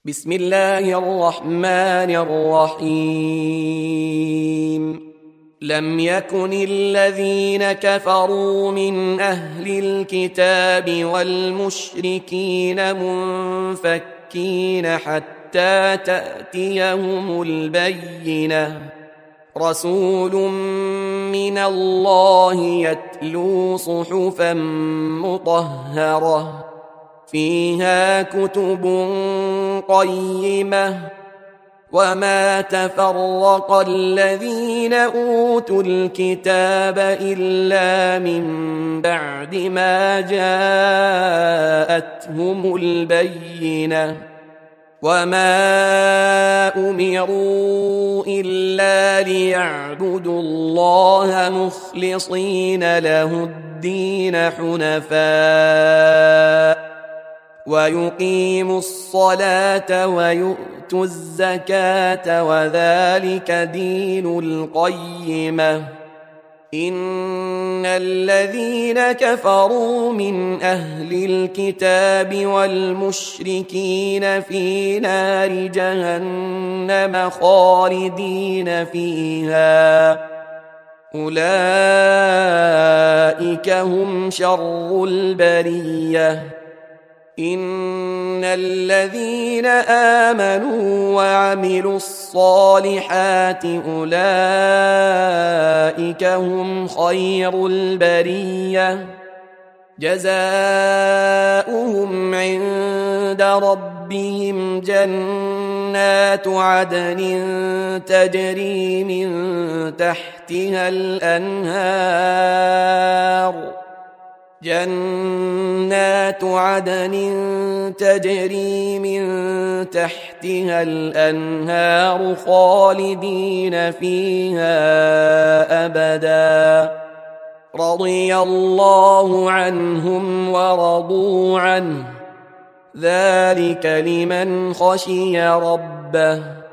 بسم الله الرحمن الرحيم. لم يكن الذين كفروا من أهل الكتاب والمشركين منفكين حتى تأتيهم البينة. رسول من الله يتلو صحفا مطهرة فيها كتب قيمة وما تفرق الذين أوتوا الكتاب إلا من بعد ما جاءتهم البينة وما أمروا إلا ليعبدوا الله مخلصين له الدين حنفاء ويقيموا الصلاة ويؤتوا الزكاة وذلك دين القيمة. إن الذين كفروا من أهل الكتاب والمشركين في نار جهنم خالدين فيها أولئك هم شر البرية. إن الذين آمنوا وعملوا الصالحات أولئك هم خير البرية. جزاؤهم عند ربهم جنات عدن تجري من تحتها الأنهار جنات عدن تجري من تحتها الأنهار خالدين فيها أبدا. رضي الله عنهم ورضوا عنه ذلك لمن خشي ربه.